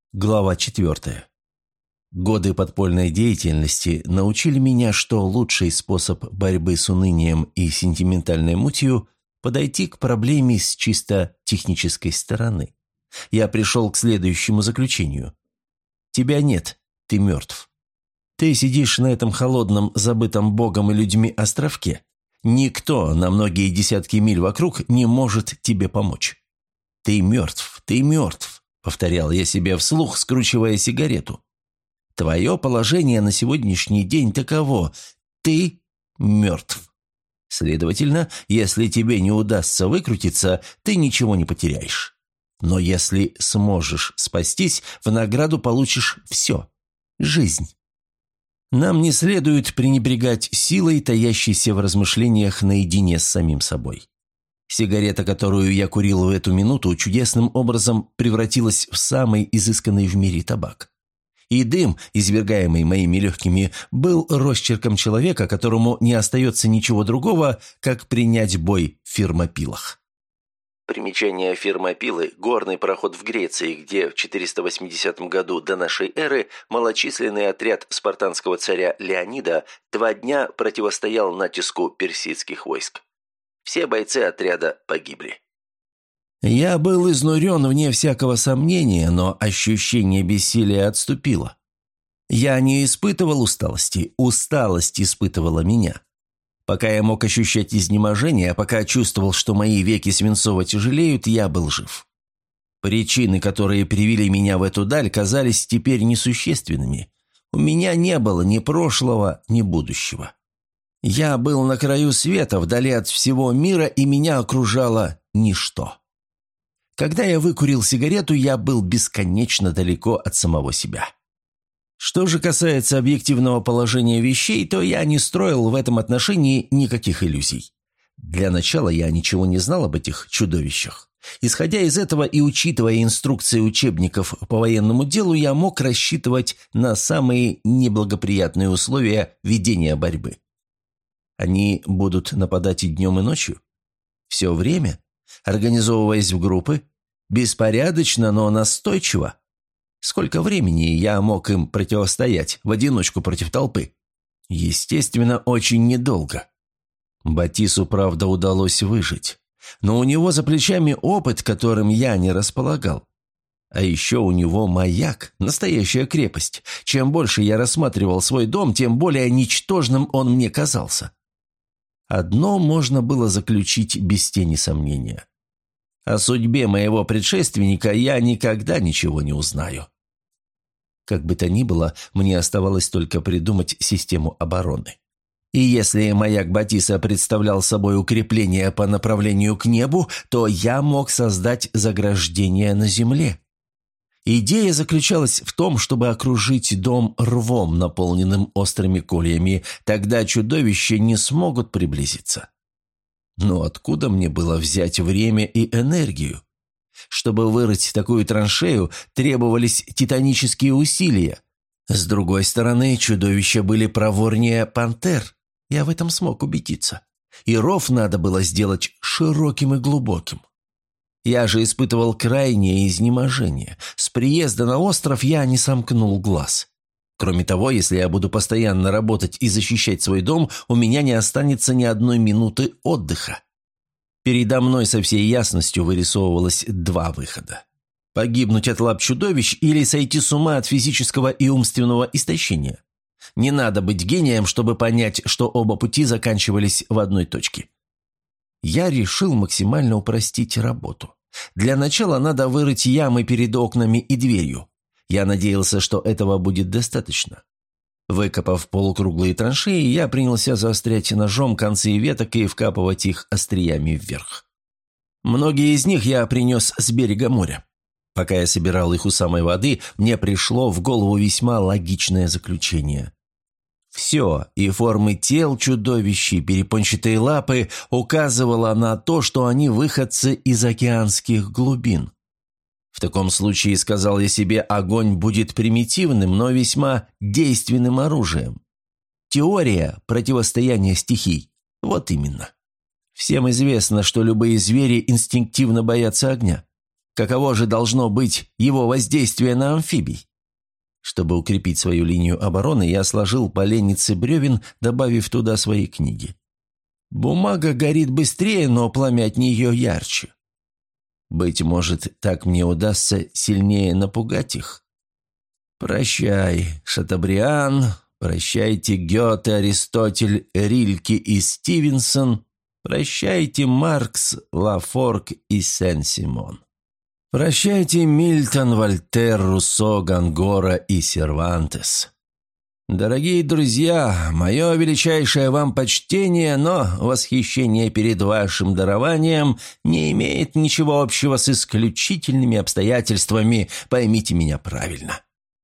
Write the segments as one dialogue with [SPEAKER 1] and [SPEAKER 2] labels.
[SPEAKER 1] Глава 4. Годы подпольной деятельности научили меня, что лучший способ борьбы с унынием и сентиментальной мутью – подойти к проблеме с чисто технической стороны. Я пришел к следующему заключению. Тебя нет, ты мертв. Ты сидишь на этом холодном, забытом Богом и людьми островке. Никто на многие десятки миль вокруг не может тебе помочь. Ты мертв, ты мертв. — повторял я себе вслух, скручивая сигарету. «Твое положение на сегодняшний день таково. Ты мертв. Следовательно, если тебе не удастся выкрутиться, ты ничего не потеряешь. Но если сможешь спастись, в награду получишь все – жизнь». Нам не следует пренебрегать силой, таящейся в размышлениях наедине с самим собой. Сигарета, которую я курил в эту минуту, чудесным образом превратилась в самый изысканный в мире табак. И дым, извергаемый моими легкими, был росчерком человека, которому не остается ничего другого, как принять бой в Фермопилах. Примечание Фермопилы – горный пароход в Греции, где в 480 году до нашей эры малочисленный отряд спартанского царя Леонида 2 дня противостоял натиску персидских войск. Все бойцы отряда погибли. Я был изнурен вне всякого сомнения, но ощущение бессилия отступило. Я не испытывал усталости, усталость испытывала меня. Пока я мог ощущать изнеможение, пока чувствовал, что мои веки свинцово тяжелеют, я был жив. Причины, которые привели меня в эту даль, казались теперь несущественными. У меня не было ни прошлого, ни будущего. Я был на краю света, вдали от всего мира, и меня окружало ничто. Когда я выкурил сигарету, я был бесконечно далеко от самого себя. Что же касается объективного положения вещей, то я не строил в этом отношении никаких иллюзий. Для начала я ничего не знал об этих чудовищах. Исходя из этого и учитывая инструкции учебников по военному делу, я мог рассчитывать на самые неблагоприятные условия ведения борьбы. Они будут нападать и днем, и ночью? Все время? Организовываясь в группы? Беспорядочно, но настойчиво? Сколько времени я мог им противостоять в одиночку против толпы? Естественно, очень недолго. Батису, правда, удалось выжить. Но у него за плечами опыт, которым я не располагал. А еще у него маяк, настоящая крепость. Чем больше я рассматривал свой дом, тем более ничтожным он мне казался. Одно можно было заключить без тени сомнения. О судьбе моего предшественника я никогда ничего не узнаю. Как бы то ни было, мне оставалось только придумать систему обороны. И если маяк Батиса представлял собой укрепление по направлению к небу, то я мог создать заграждение на земле. Идея заключалась в том, чтобы окружить дом рвом, наполненным острыми кольями, тогда чудовища не смогут приблизиться. Но откуда мне было взять время и энергию? Чтобы вырыть такую траншею, требовались титанические усилия. С другой стороны, чудовища были проворнее пантер. Я в этом смог убедиться. И ров надо было сделать широким и глубоким. Я же испытывал крайнее изнеможение. С приезда на остров я не сомкнул глаз. Кроме того, если я буду постоянно работать и защищать свой дом, у меня не останется ни одной минуты отдыха. Передо мной со всей ясностью вырисовывалось 2 выхода. Погибнуть от лап чудовищ или сойти с ума от физического и умственного истощения. Не надо быть гением, чтобы понять, что оба пути заканчивались в одной точке. Я решил максимально упростить работу. Для начала надо вырыть ямы перед окнами и дверью. Я надеялся, что этого будет достаточно. Выкопав полукруглые траншеи, я принялся заострять ножом концы веток и вкапывать их остриями вверх. Многие из них я принес с берега моря. Пока я собирал их у самой воды, мне пришло в голову весьма логичное заключение. Все, и формы тел чудовищ, и перепончатые лапы, указывало на то, что они выходцы из океанских глубин. В таком случае, сказал я себе, огонь будет примитивным, но весьма действенным оружием. Теория противостояния стихий. Вот именно. Всем известно, что любые звери инстинктивно боятся огня. Каково же должно быть его воздействие на амфибий? Чтобы укрепить свою линию обороны, я сложил поленницы бревен, добавив туда свои книги. Бумага горит быстрее, но пламя от нее ярче. Быть может, так мне удастся сильнее напугать их. Прощай, Шатобриан, прощайте, Гёте, Аристотель, Рильке и Стивенсон, прощайте, Маркс, Лафорг и Сен-Симон. Прощайте, Мильтон, Вольтер, Руссо, Гонгора и Сервантес. Дорогие друзья, мое величайшее вам почтение, но восхищение перед вашим дарованием не имеет ничего общего с исключительными обстоятельствами, поймите меня правильно».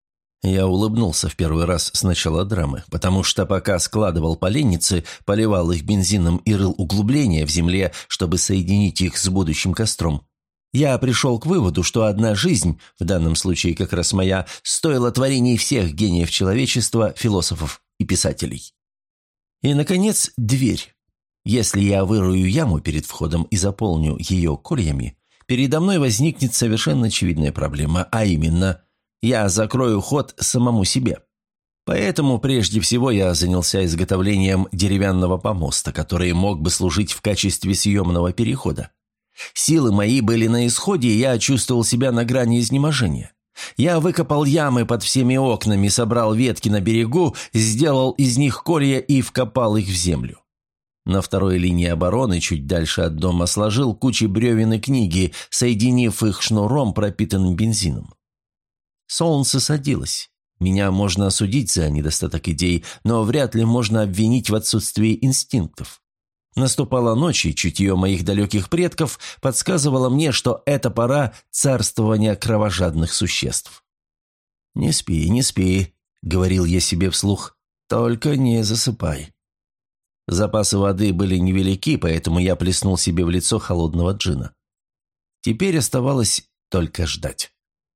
[SPEAKER 1] Я улыбнулся в первый раз с начала драмы, потому что пока складывал поленницы, поливал их бензином и рыл углубления в земле, чтобы соединить их с будущим костром, я пришел к выводу, что одна жизнь, в данном случае как раз моя, стоила творений всех гениев человечества, философов и писателей. И, наконец, дверь. Если я вырую яму перед входом и заполню ее кольями, передо мной возникнет совершенно очевидная проблема, а именно, я закрою ход самому себе. Поэтому прежде всего я занялся изготовлением деревянного помоста, который мог бы служить в качестве съемного перехода. Силы мои были на исходе, и я чувствовал себя на грани изнеможения. Я выкопал ямы под всеми окнами, собрал ветки на берегу, сделал из них колья и вкопал их в землю. На второй линии обороны, чуть дальше от дома, сложил кучи бревен и книги, соединив их шнуром, пропитанным бензином. Солнце садилось. Меня можно осудить за недостаток идей, но вряд ли можно обвинить в отсутствии инстинктов. Наступала ночь, и чутье моих далеких предков подсказывало мне, что это пора царствования кровожадных существ. «Не спи, не спи», — говорил я себе вслух, — «только не засыпай». Запасы воды были невелики, поэтому я плеснул себе в лицо холодного джина. Теперь оставалось только ждать.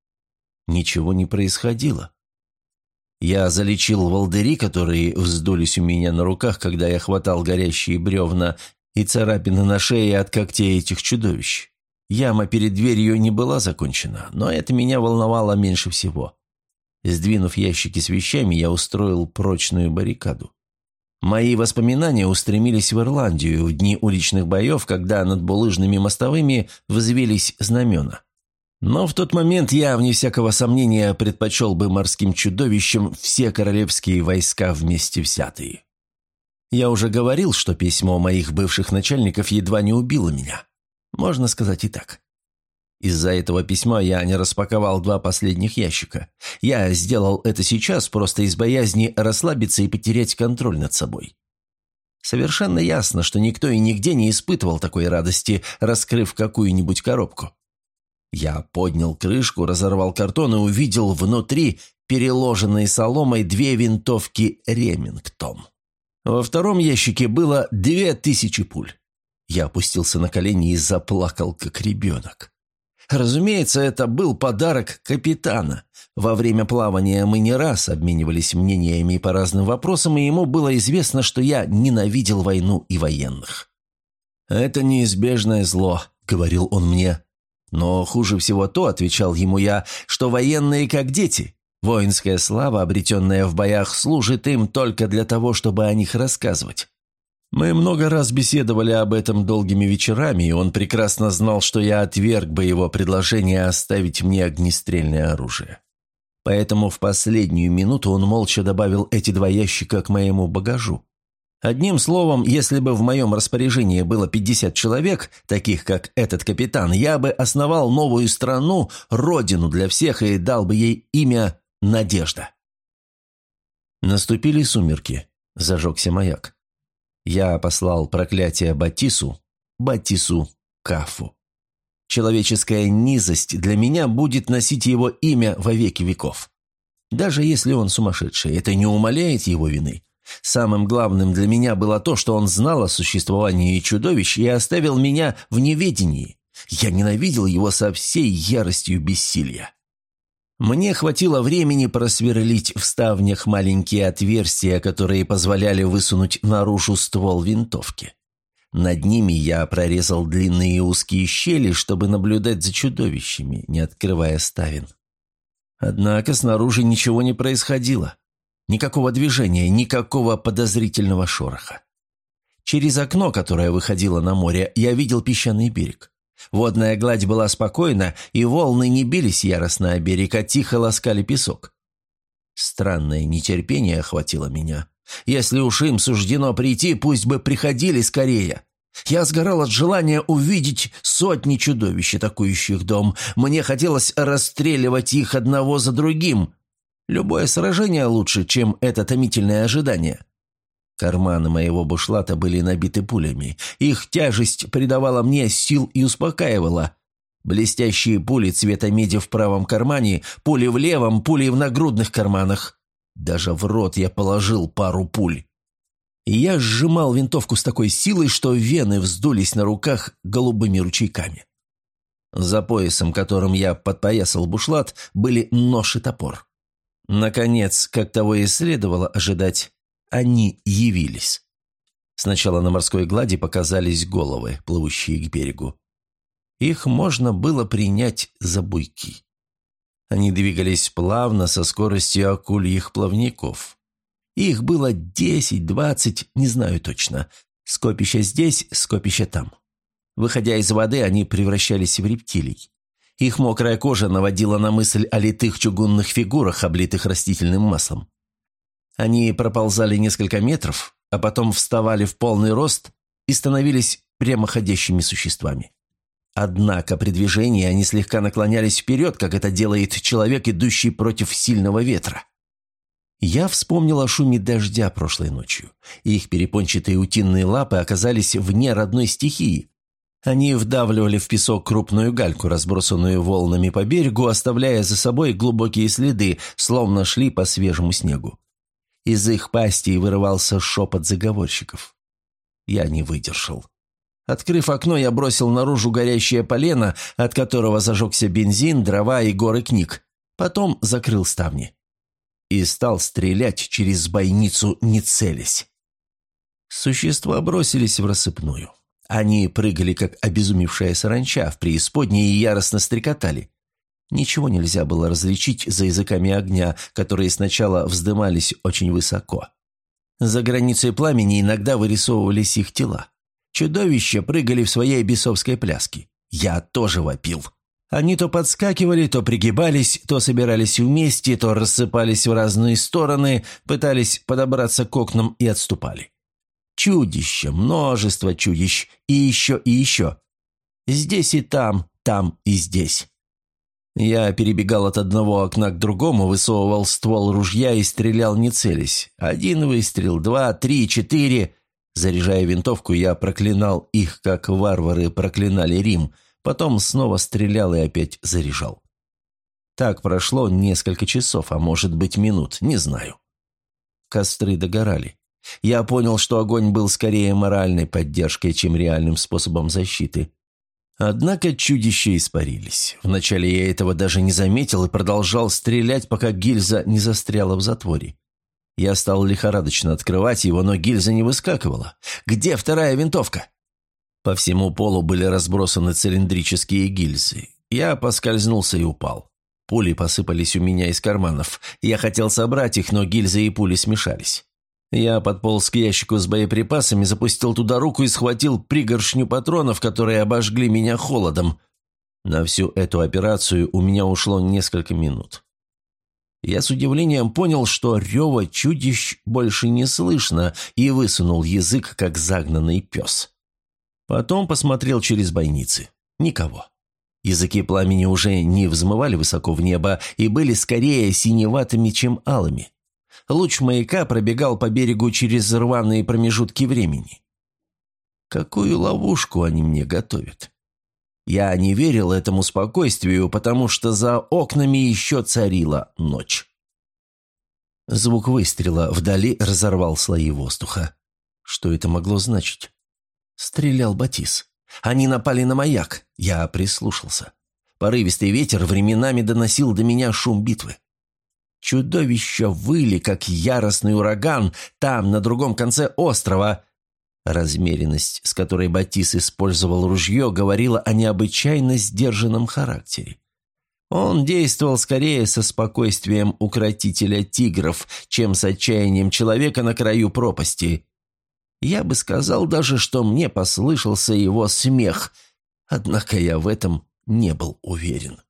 [SPEAKER 1] Ничего не происходило. Я залечил волдыри, которые вздулись у меня на руках, когда я хватал горящие бревна, и царапины на шее от когтей этих чудовищ. Яма перед дверью не была закончена, но это меня волновало меньше всего. Сдвинув ящики с вещами, я устроил прочную баррикаду. Мои воспоминания устремились в Ирландию в дни уличных боев, когда над булыжными мостовыми взвились знамена. Но в тот момент я, вне всякого сомнения, предпочел бы морским чудовищам все королевские войска вместе взятые. Я уже говорил, что письмо моих бывших начальников едва не убило меня. Можно сказать и так. Из-за этого письма я не распаковал 2 последних ящика. Я сделал это сейчас просто из боязни расслабиться и потерять контроль над собой. Совершенно ясно, что никто и нигде не испытывал такой радости, раскрыв какую-нибудь коробку. Я поднял крышку, разорвал картон и увидел внутри переложенные соломой 2 винтовки «Ремингтон». Во втором ящике было 2000 пуль. Я опустился на колени и заплакал, как ребенок. Разумеется, это был подарок капитана. Во время плавания мы не раз обменивались мнениями по разным вопросам, и ему было известно, что я ненавидел войну и военных. «Это неизбежное зло», — говорил он мне. «Но хуже всего то, — отвечал ему я, — что военные как дети. Воинская слава, обретенная в боях, служит им только для того, чтобы о них рассказывать». Мы много раз беседовали об этом долгими вечерами, и он прекрасно знал, что я отверг бы его предложение оставить мне огнестрельное оружие. Поэтому в последнюю минуту он молча добавил эти 2 ящика к моему багажу. Одним словом, если бы в моем распоряжении было 50 человек, таких как этот капитан, я бы основал новую страну, родину для всех, и дал бы ей имя Надежда. Наступили сумерки. Зажегся маяк. Я послал проклятие Батису Кафу. Человеческая низость для меня будет носить его имя во веки веков. Даже если он сумасшедший, это не умаляет его вины. Самым главным для меня было то, что он знал о существовании чудовищ и оставил меня в неведении. Я ненавидел его со всей яростью бессилия. Мне хватило времени просверлить в ставнях маленькие отверстия, которые позволяли высунуть наружу ствол винтовки. Над ними я прорезал длинные узкие щели, чтобы наблюдать за чудовищами, не открывая ставен. Однако снаружи ничего не происходило. Никакого движения, никакого подозрительного шороха. Через окно, которое выходило на море, я видел песчаный берег. Водная гладь была спокойна, и волны не бились яростно о берег, а тихо ласкали песок. Странное нетерпение охватило меня. Если уж им суждено прийти, пусть бы приходили скорее. Я сгорал от желания увидеть сотни чудовищ, атакующих дом. Мне хотелось расстреливать их одного за другим. Любое сражение лучше, чем это томительное ожидание. Карманы моего бушлата были набиты пулями. Их тяжесть придавала мне сил и успокаивала. Блестящие пули цвета меди в правом кармане, пули в левом, пули в нагрудных карманах. Даже в рот я положил пару пуль. И я сжимал винтовку с такой силой, что вены вздулись на руках голубыми ручейками. За поясом, которым я подпоясал бушлат, были нож и топор. Наконец, как того и следовало ожидать, они явились. Сначала на морской глади показались головы, плывущие к берегу. Их можно было принять за буйки. Они двигались плавно, со скоростью акульих плавников. Их было 10-20, не знаю точно. Скопища здесь, скопища там. Выходя из воды, они превращались в рептилий. Их мокрая кожа наводила на мысль о литых чугунных фигурах, облитых растительным маслом. Они проползали несколько метров, а потом вставали в полный рост и становились прямоходящими существами. Однако при движении они слегка наклонялись вперед, как это делает человек, идущий против сильного ветра. Я вспомнил о шуме дождя прошлой ночью. Их перепончатые утиные лапы оказались вне родной стихии. Они вдавливали в песок крупную гальку, разбросанную волнами по берегу, оставляя за собой глубокие следы, словно шли по свежему снегу. Из их пастей вырывался шепот заговорщиков. Я не выдержал. Открыв окно, я бросил наружу горящее полено, от которого зажегся бензин, дрова и горы книг. Потом закрыл ставни. И стал стрелять через бойницу, не целясь. Существа бросились в рассыпную. Они прыгали, как обезумевшая саранча в преисподней, и яростно стрекотали. Ничего нельзя было различить за языками огня, которые сначала вздымались очень высоко. За границей пламени иногда вырисовывались их тела. Чудовища прыгали в своей бесовской пляске. Я тоже вопил. Они то подскакивали, то пригибались, то собирались вместе, то рассыпались в разные стороны, пытались подобраться к окнам и отступали. Чудища, множество чудищ, и еще, и еще. Здесь и там и здесь. Я перебегал от одного окна к другому, высовывал ствол ружья и стрелял не целясь. 1 выстрел, 2, 3, 4. Заряжая винтовку, я проклинал их, как варвары проклинали Рим, потом снова стрелял и опять заряжал. Так прошло несколько часов, а может быть минут, не знаю. Костры догорали. Я понял, что огонь был скорее моральной поддержкой, чем реальным способом защиты. Однако чудища испарились. Вначале я этого даже не заметил и продолжал стрелять, пока гильза не застряла в затворе. Я стал лихорадочно открывать его, но гильза не выскакивала. «Где вторая винтовка?» По всему полу были разбросаны цилиндрические гильзы. Я поскользнулся и упал. Пули посыпались у меня из карманов. Я хотел собрать их, но гильзы и пули смешались. Я подполз к ящику с боеприпасами, запустил туда руку и схватил пригоршню патронов, которые обожгли меня холодом. На всю эту операцию у меня ушло несколько минут. Я с удивлением понял, что рева чудищ больше не слышно, и высунул язык, как загнанный пес. Потом посмотрел через бойницы. Никого. Языки пламени уже не взмывали высоко в небо и были скорее синеватыми, чем алыми. Луч маяка пробегал по берегу через рваные промежутки времени. Какую ловушку они мне готовят? Я не верил этому спокойствию, потому что за окнами еще царила ночь. Звук выстрела вдали разорвал слои воздуха. Что это могло значить? Стрелял Батис. Они напали на маяк. Я прислушался. Порывистый ветер временами доносил до меня шум битвы. Чудовища выли, как яростный ураган, там, на другом конце острова. Размеренность, с которой Батис использовал ружье, говорила о необычайно сдержанном характере. Он действовал скорее со спокойствием укротителя тигров, чем с отчаянием человека на краю пропасти. Я бы сказал даже, что мне послышался его смех, однако я в этом не был уверен.